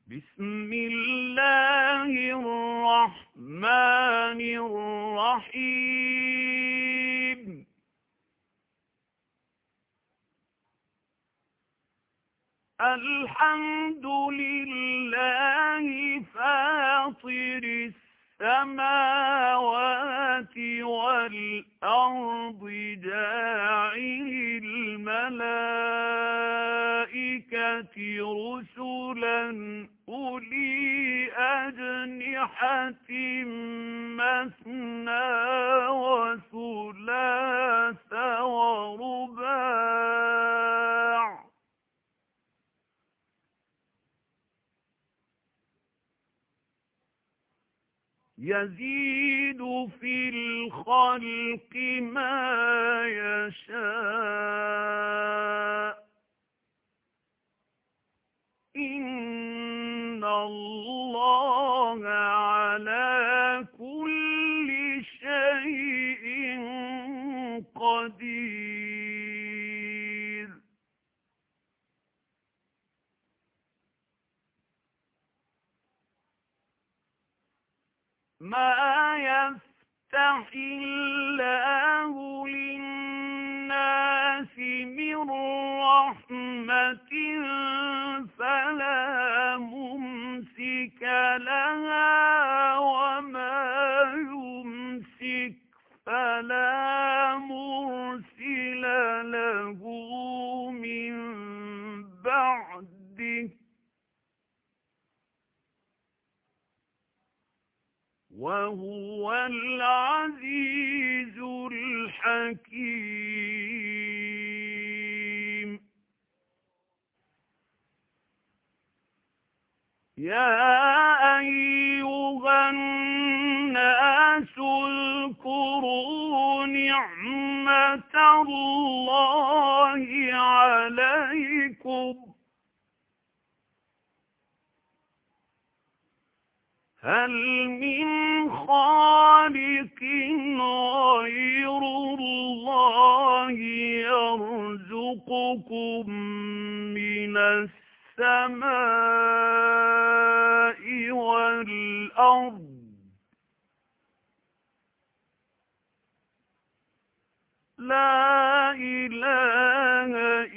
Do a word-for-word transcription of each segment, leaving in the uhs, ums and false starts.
بسم الله الرحمن الرحيم الحمد لله فاطر السماوات والأرض جاعل الملائكة رسلا أولي أجنحة مثنى وثلاث ورباع يزيد في الخلق ما يشاء إن الله على كل شيء قدير ما يفتح الله للناس من رحمة فلا ممسك لها وما يمسك فلا مرسل له من بعده وهو العزيز الحكيم يا أيها الناس اذكروا نعمة الله عليكم هل من خالق غير الله يرزقكم من السماء والأرض لا إله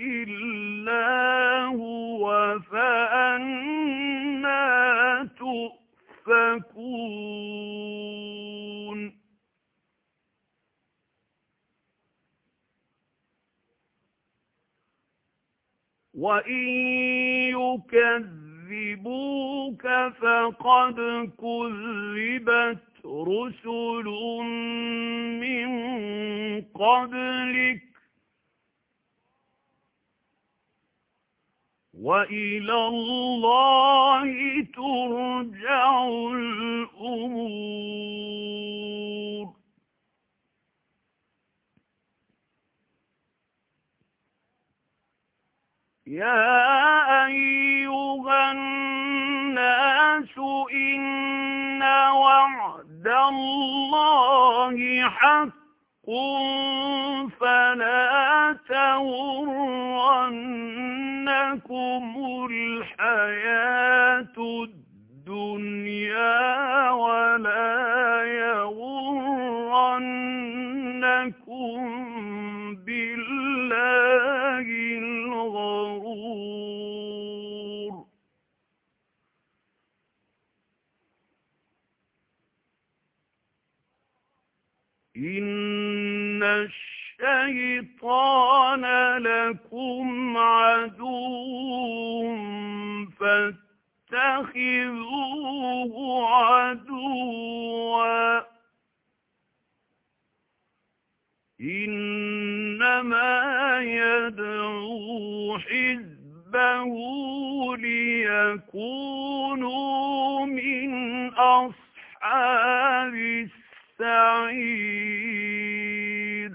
إلا هو فأنى تؤفكون وإن يكذبوك فقد كذبت رسل من قبلك وإلى الله ترجع الأمور يا أيها الناس إن وعد الله حق فلا تغرنكم الحياة الدنيا ولا يغرنكم بالله الغرور إن الشيطان لكم عدو فاتخذوه عدوا إنما يدعو حزبه ليكونوا من أصحاب السعير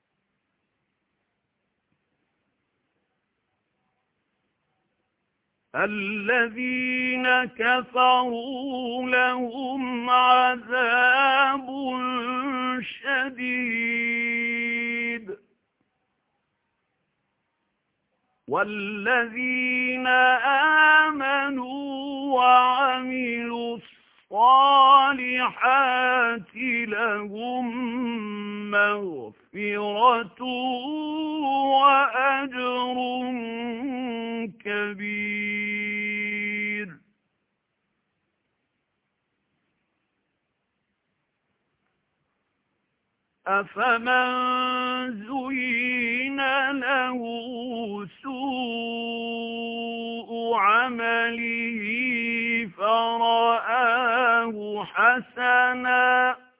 الذين كفروا لهم عذاب شديد والذين آمنوا وعملوا الصالحات لهم مغفرة وأجر كبير. أفمن زين له سوء عمله فرآه حسنا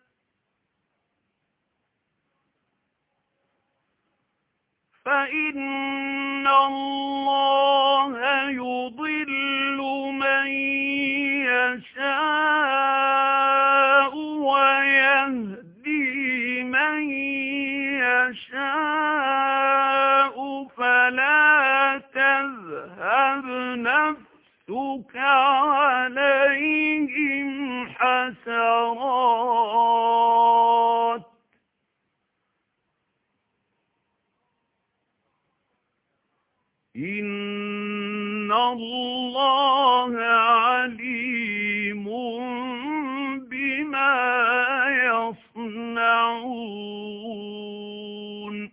فإن الله يضل من يشاء ويهدي من يشاء فلا تذهب نفسك عليهم حسرات إن الله عليم بما يصنعون.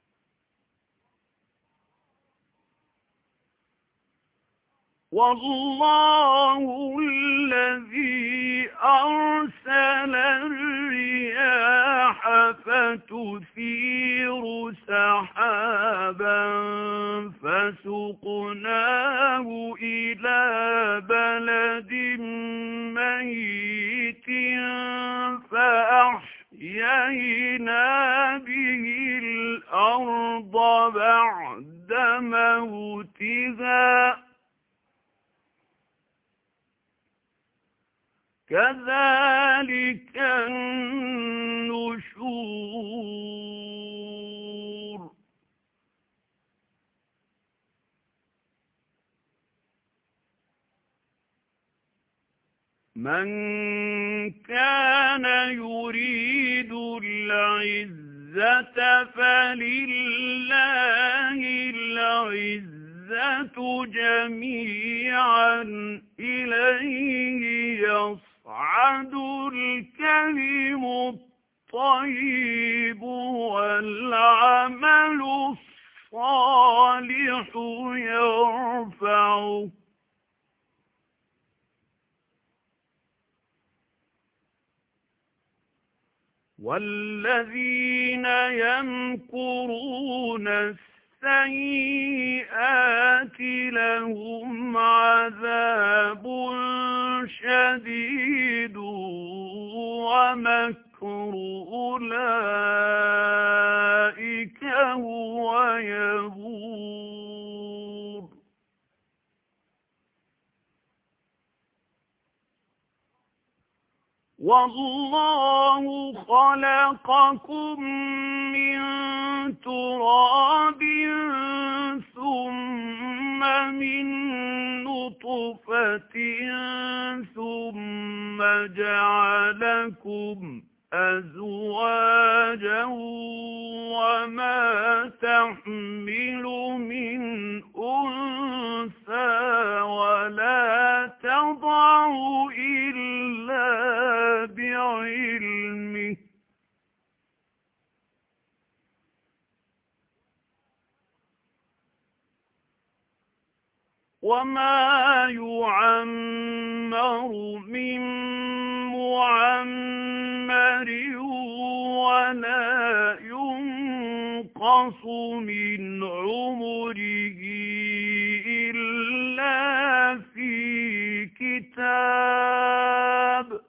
والله الذي أرسل الرياح فتثير سحابا فسقناه إلى بلد ميت فأحيينا به الأرض بعد موتها كذلك النشور. من كان يريد العزة فلله العزة جميعا إليه يصعد الكلم الطيب والعمل الصالح يرفعه والذين يمكرون السيئات لهم عذاب شديد ومكر أولئك هو يبور. والله خلقكم من تراب ثم من نطفة ثم جعلكم أزواجا وما تحمل من أنثى ولا تضع إلا بعلمه وما يعمر من معمر ولا ينقص من عمره إلا في كتاب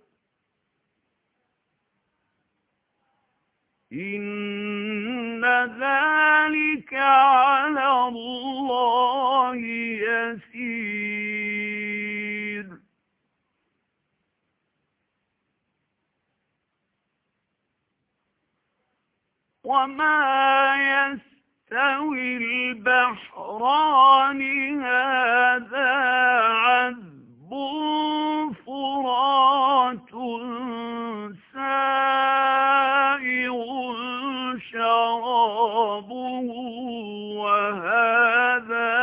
إن ذلك على الله يسير. وما يستوي البحران هذا عذب فرات سائغ شرابه وهذا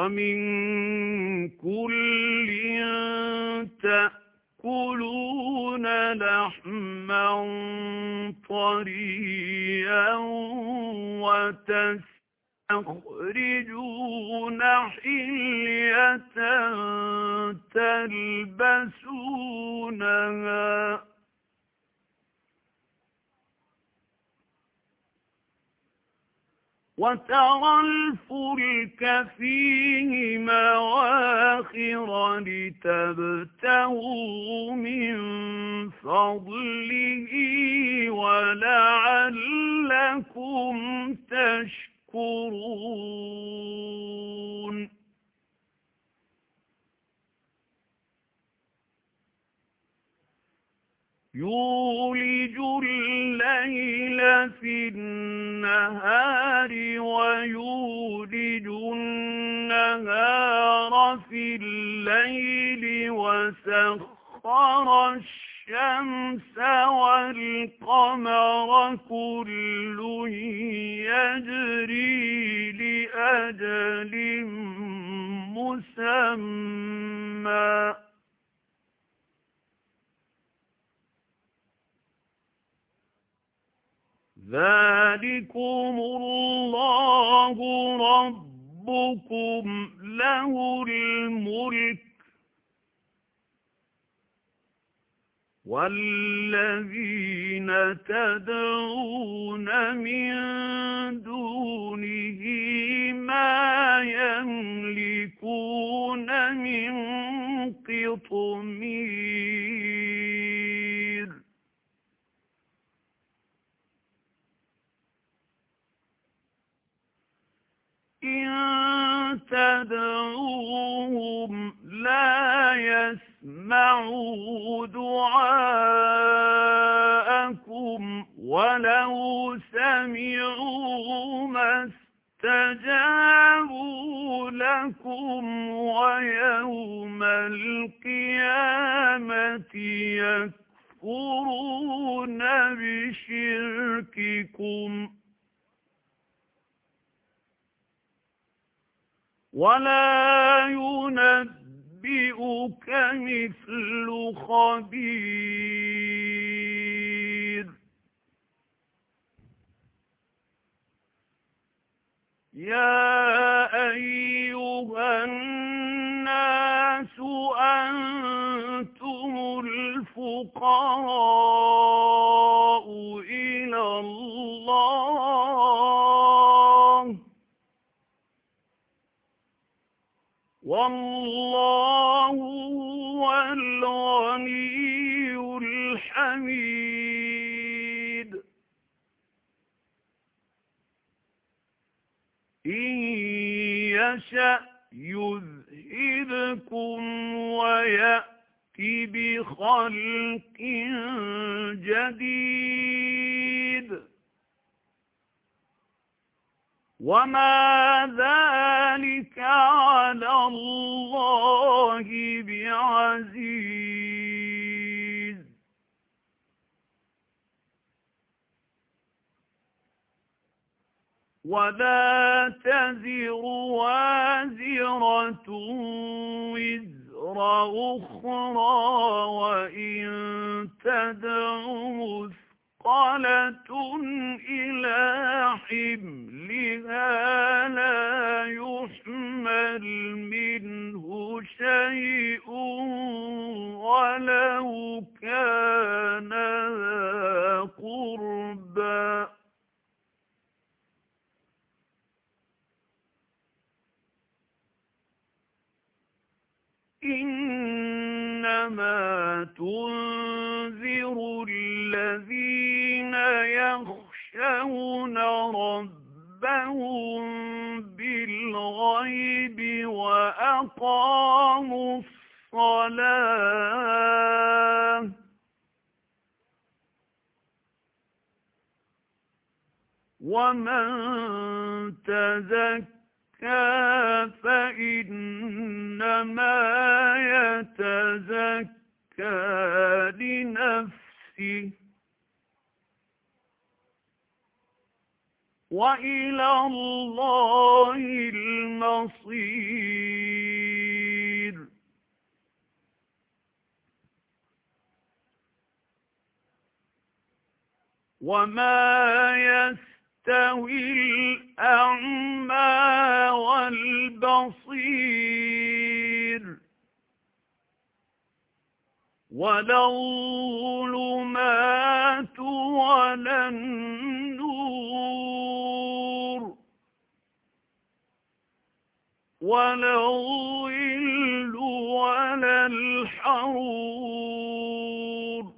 ومن كل تأكلون لحما طريا وتستخرجون حلية تلبسونها وترى الفلك فيه مواخر لتبتغوا من فضله ولعلكم تشكرون يولج الليل في النهار ويولج النهار في الليل وسخر الشمس والقمر كل يجري لأجل مسمى ذلكم الله ربكم له الملك والذين تدعون من دونه ما يملكون من قطمير إن تدعوهم لا يسمعوا دعاءكم ولو سمعوا ما استجابوا لكم ويوم القيامة يكفرون بشرككم ولا ينبئك مثل خبير يا أيها الناس أنتم الفقراء إلى الله والله هو الغني الحميد إن يشأ يذهبكم ويأتي بخلق جديد وما ذلك على الله بعزيز ولا تزر وازرة وزر أخرى وإن تدع مثقلة إلى حملها لا يحمل منه شيء ولو كان ذا قربى إنما تنذر الذين يخشون ربهم بالغيب وأقاموا الصلاة ومن تزكى فإنما يتزكى لنفسه وإلى الله المصير. وما يستوي الأعمى والبصير ولا الظلمات ولا النور ولا الظل ولا الحرور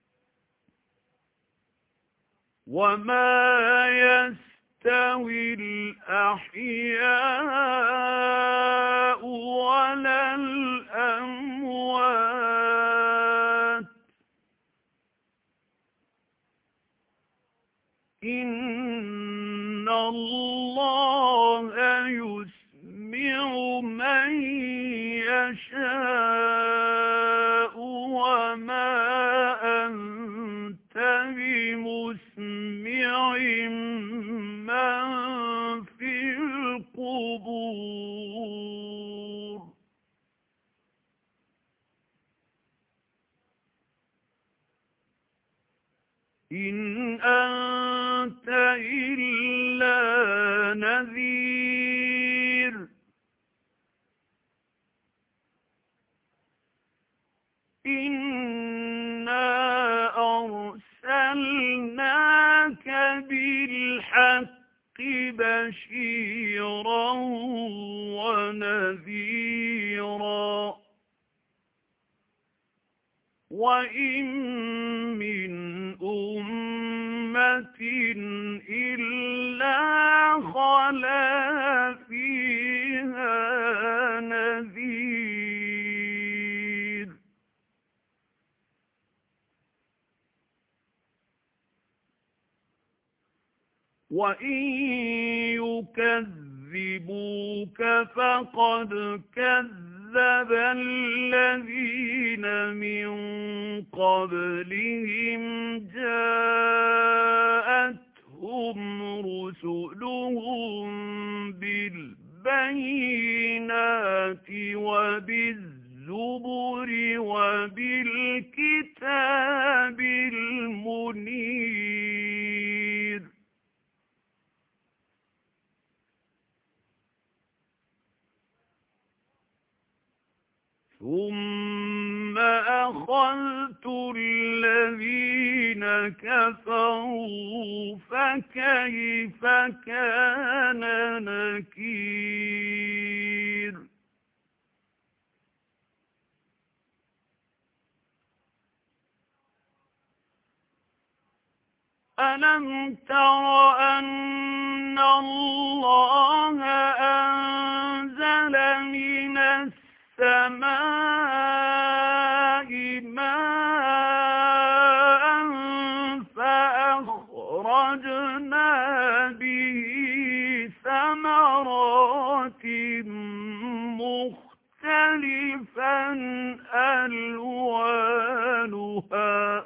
وما يستوي الأحياء ولا الأموات إن الله يسمع من يشاء وما أنت بمسمع من في القبور. إن أنت إلا نذير إنا أرسلناك بالحق بشيرا ونذيرا وإن من أمة إلا خلا فيها نذير وإن يكذبوك فقد كذب الذين من قبلهم جاءتهم رسلهم بالبينات وبالزبر وبالكتاب المنير ثم أخذت الذين كفروا فكيف كان نكير. ألم تر أن الله أنزل من السماء ماء فأخرجنا به ثمرات مختلفا ألوانها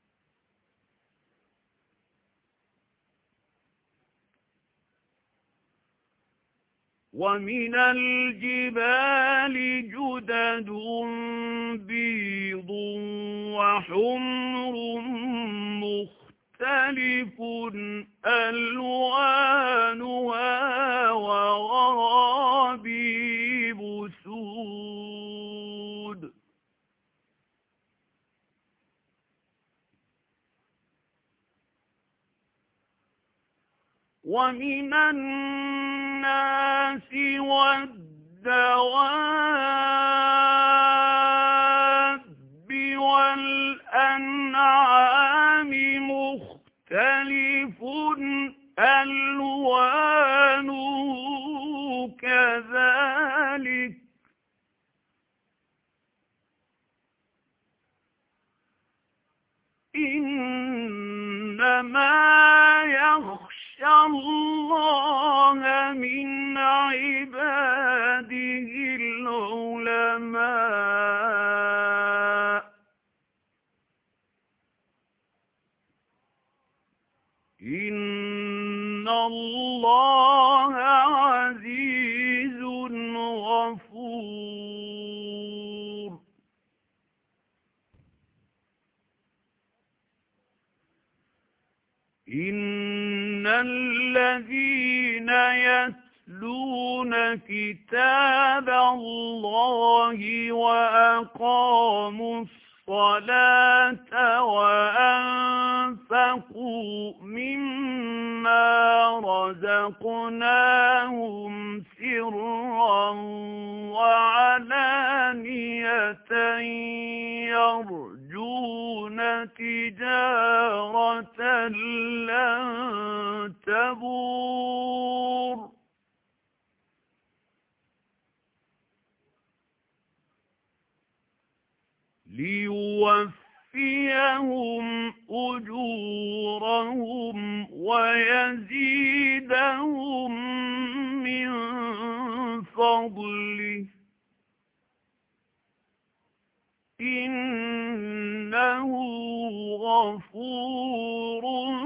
ومن الجبال جدد بيض وحمر مختلف ألوانها وغرابيب سود ومن الناس والدواب والأنعام مختلف ألوانه كذلك إنما يخشى الله من عباده العلماء إن اللَّهَ عَزِيزٌ غَفُورٌ. إِنَّ الَّذِينَ يَتْلُونَ كِتَابَ اللَّهِ وَأَقَامُوا الصَّلَاةَ وَأَنفَقُوا مِمَّا رَزَقْنَاهُمْ سِرًّا وَعَلَانِيَةً يَرْجُونَ تِجَارَةً لَّن تَبُورَ لِيُوَفِّيَهُمْ أُجُورَهُمْ وَيَزِيدَهُم مِّن فَضْلِهِ إِنَّهُ غَفُورٌ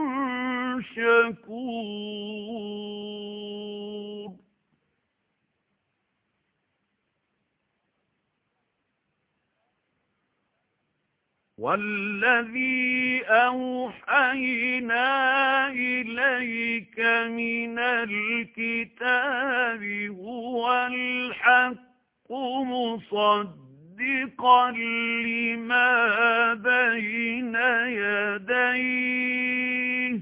شَكُورٌ. وَالَّذِي أَوْحَيْنَا إِلَيْكَ مِنَ الْكِتَابِ هُوَ الْحَقُّ مُصَدِّقًا لِّمَا بَيْنَ يَدَيْهِ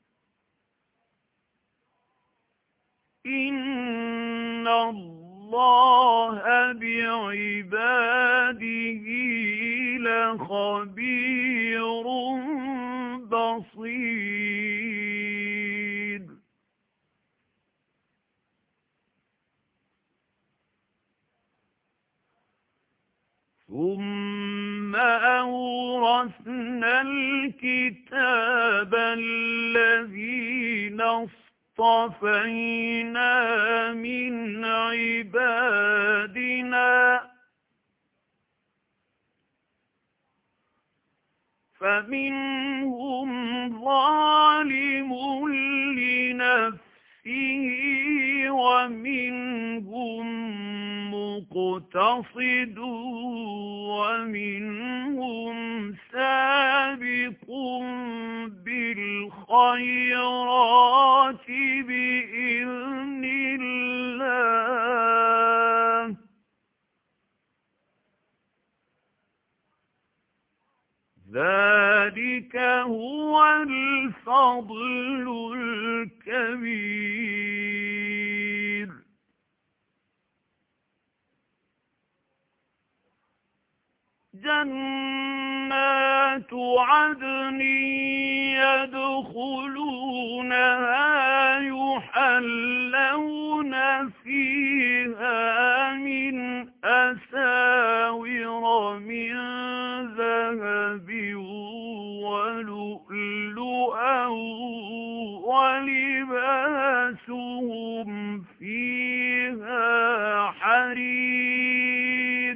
إِنَّ اللَّهَ بِعِبَادِهِ لَخَبِيرٌ بَصِيرٌ. ثُمَّ أَوْرَثْنَا الْكِتَابَ الَّذِينَ اصْطَفَيْنَا مِنْ عِبَادِنَا فَمِنْهُمْ ظَالِمٌ لِّنَفْسِهِ وَمِنْهُم مُّقْتَصِدٌ وَمِنْهُمْ سَابِقٌ بِالْخَيْرَاتِ بِإِذْنِ اللَّهِ ذَلِكَ هُوَ الْفَضْلُ الْكَبِيرُ. جَنَّاتُ عَدْنٍ يَدْخُلُونَهَا يُحَلَّوْنَ فِيهَا مِنْ أَسَاوِرَ مِنْ ذَهَبٍ وَلُؤْلُؤًا وَلِبَاسُهُمْ فِيهَا حَرِيرٌ.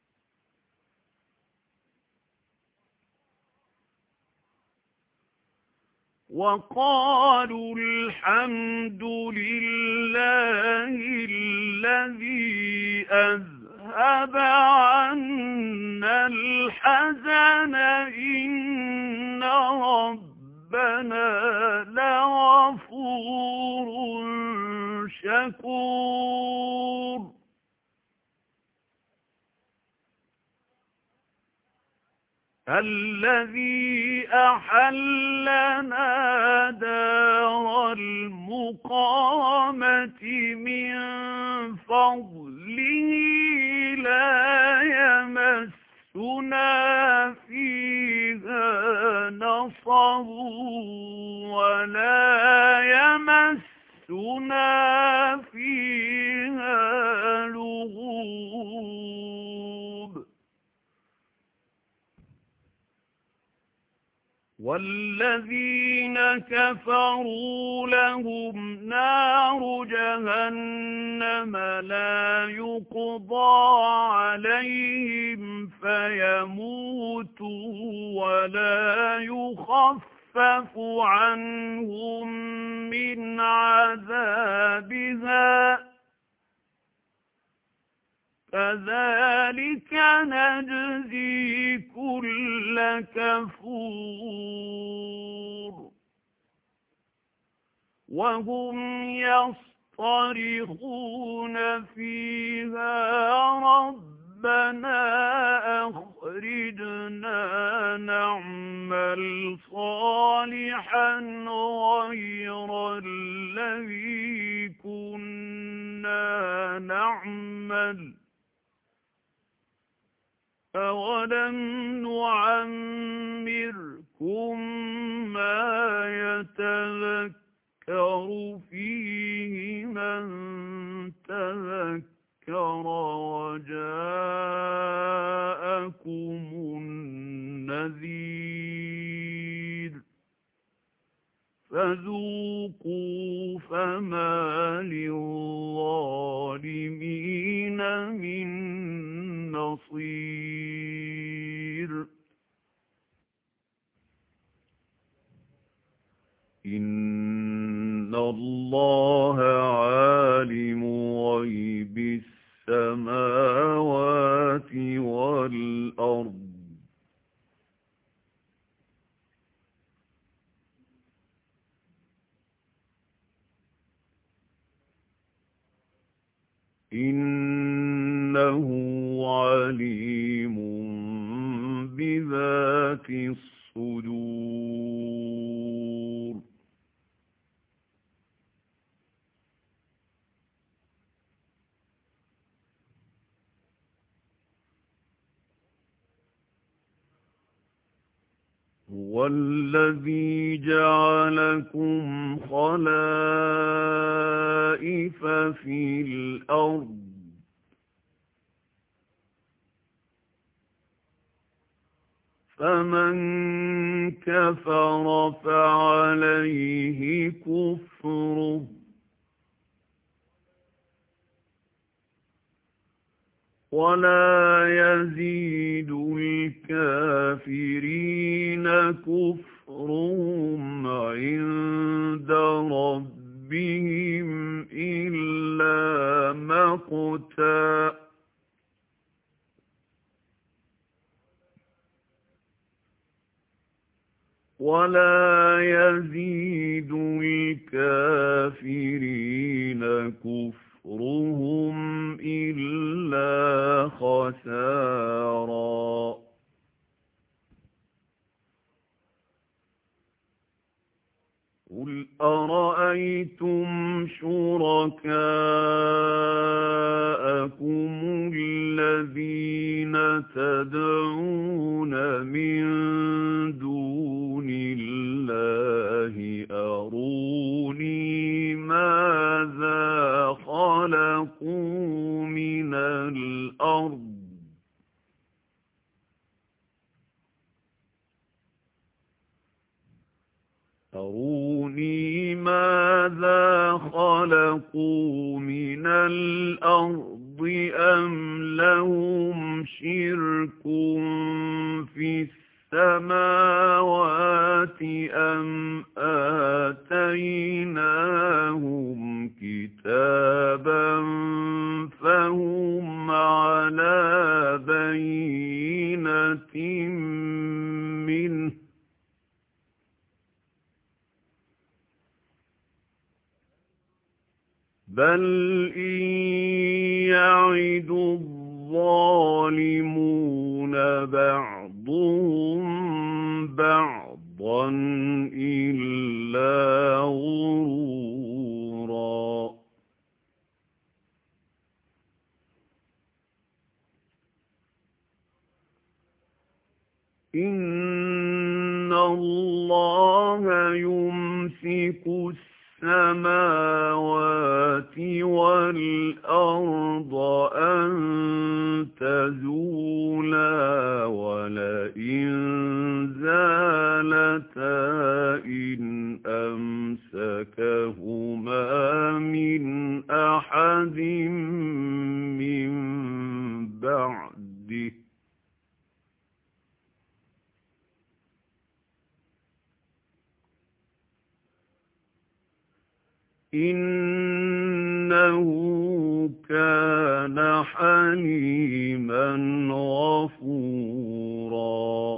وَقَالُوا الْحَمْدُ لِلَّهِ الَّذِي أَذْهَبَ عَنَّا الْحَزَنَ إِنَّ رَبَّنَا لَغَفُورٌ شَكُورٌ. الَّذِي أَحَلَّنَا دَارَ الْمُقَامَةِ مِنْ فَضْلِهِ لَا يَمَسُّنَا فِيهَا نَصَبٌ وَلَا يَمَسُّنَا فِيهَا لُغُوبٌ. وَالَّذِينَ كَفَرُوا لَهُمْ نَارُ جَهَنَّمَ لَا يُقْضَى عَلَيْهِمْ فَيَمُوتُوا وَلَا يُخَفَّفُ يخفف عنهم من عذابها كذلك نجزي كل كفور وهم يصطرخون فيها ربنا أخرجنا نعمل صالحا غير الذي كنا نعمل أولم نعمركم ما يتذكر فيه من تذكر وجاءكم النذير فذوقوا فما للظالمين من نصير إن الله عالم غيب السماوات والأرض إنه عليم بذات الصدور هو الذي جعلكم خلائف في الأرض فمن كفر فعليه كفره ولا يزيد الكافرين كفرهم عند ربهم إلا مقتا ولا يزيد الكافرين كفرهم إلا خسارا قل أرأيتم شركاءكم الذين تدعون من دون الله أروني ماذا خلقوا من الأرض أروني ماذا خلقوا من الأرض أم لهم شرك في السماوات أم آتيناهم كتابا فهم على بينة منه بل إن يعد الظالمون بعضهم بعضا إلا غرورا إن الله يمسك السماوات والأرض أن تزولا ولئن زالتا إن أمسكهما من أحد من بعده إِنَّهُ كَانَ حَلِيمًا غَفُورًا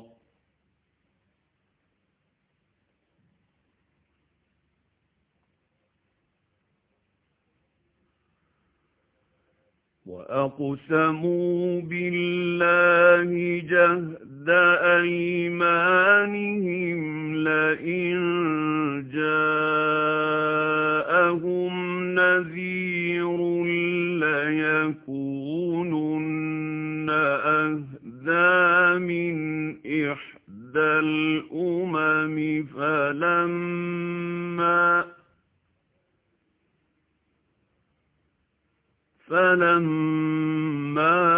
وَأَقْسَمُوا بِاللَّهِ جَهْدَ أَيْمَانِهِمْ لَئِن جَاءَهُمْ نَذِيرٌ لَّيَكُونُنَّ أَهْدَىٰ مِنْ إِحْدَى الْأُمَمِ فَلَمَّا فَلَمَّا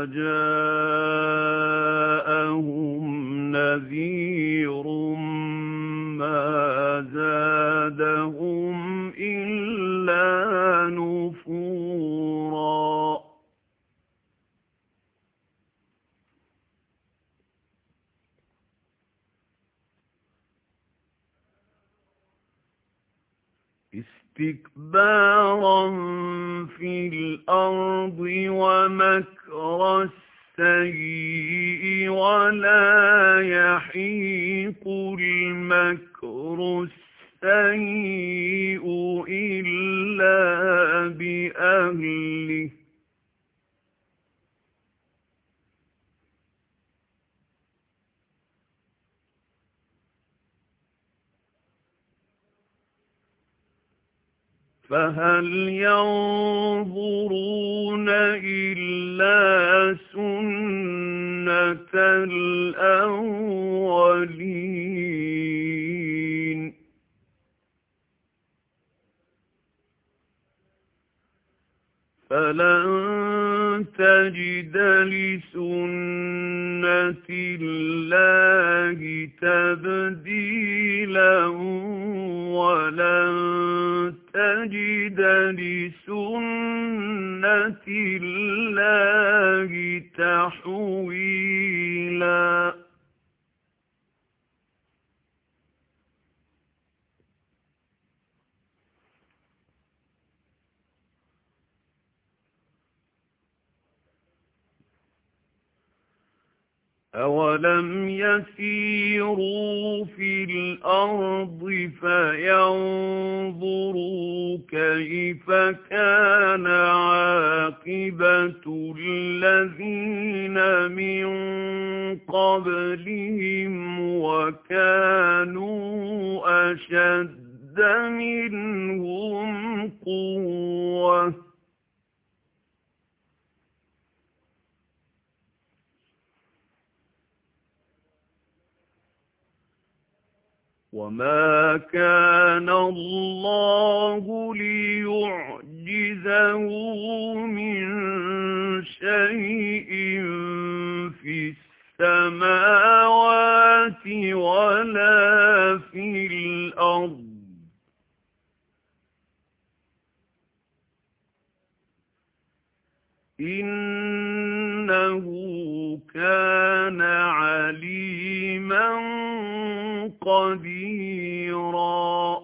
جَاءَهُمْ نَذِيرٌ مَّا زَادَهُمْ إِلَّا نُفُورًا اسْتِكْبَارًا فِي الْأَرْضِ وَمَكْرَ السَّيِّئِ وَلَا يَحِيقُ الْمَكْرُ السَّيِّئُ إِلَّا بِأَهْلِهِ فَهَلْ يَنظُرُونَ إِلَّا سُنَّتَ الْأَوَّلِينَ فَلَن تَجِدَ لِسُنَّةِ اللَّهِ تَبْدِيلًا وَلَن تَجِدَ لِسُنَّةِ اللَّهِ تَحْوِيلًا أَوَلَمْ يَسِيرُوا فِي الْأَرْضِ فَيَنظُرُوا كَيْفَ كَانَ عَاقِبَةُ الَّذِينَ مِن قَبْلِهِمْ وَكَانُوا أَشَدَّ مِنْهُمْ قُوَّةً وَمَا كَانَ اللَّهُ لِيُعْجِزَهُ مِن شَيْءٍ فِي السَّمَاوَاتِ وَلَا فِي الْأَرْضِ إِنَّهُ كَانَ عَلِيمًا قَدِيرًا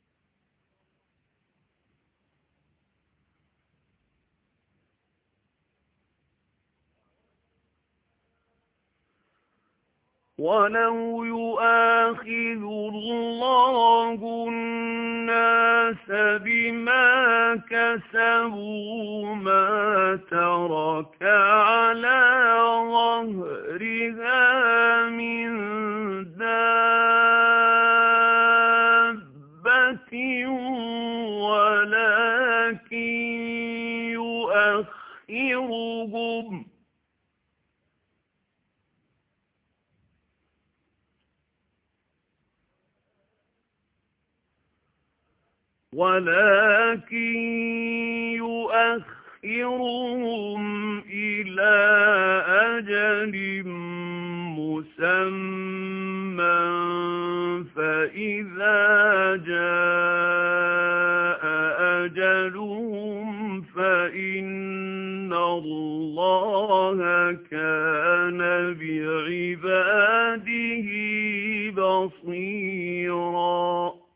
وَلَوْ يُؤَاخِذُ اللَّهُ النَّاسَ بِمَا كَسَبُوا مَا تَرَكَ عَلَى ظَهْرِهَا مِن دَابَّةٍ وَلَكِن يُؤَخِّرُهُمْ ولكن يؤخرهم إلى أجل مسمى فإذا جاء أجلهم فإن الله كان بعباده بصيرا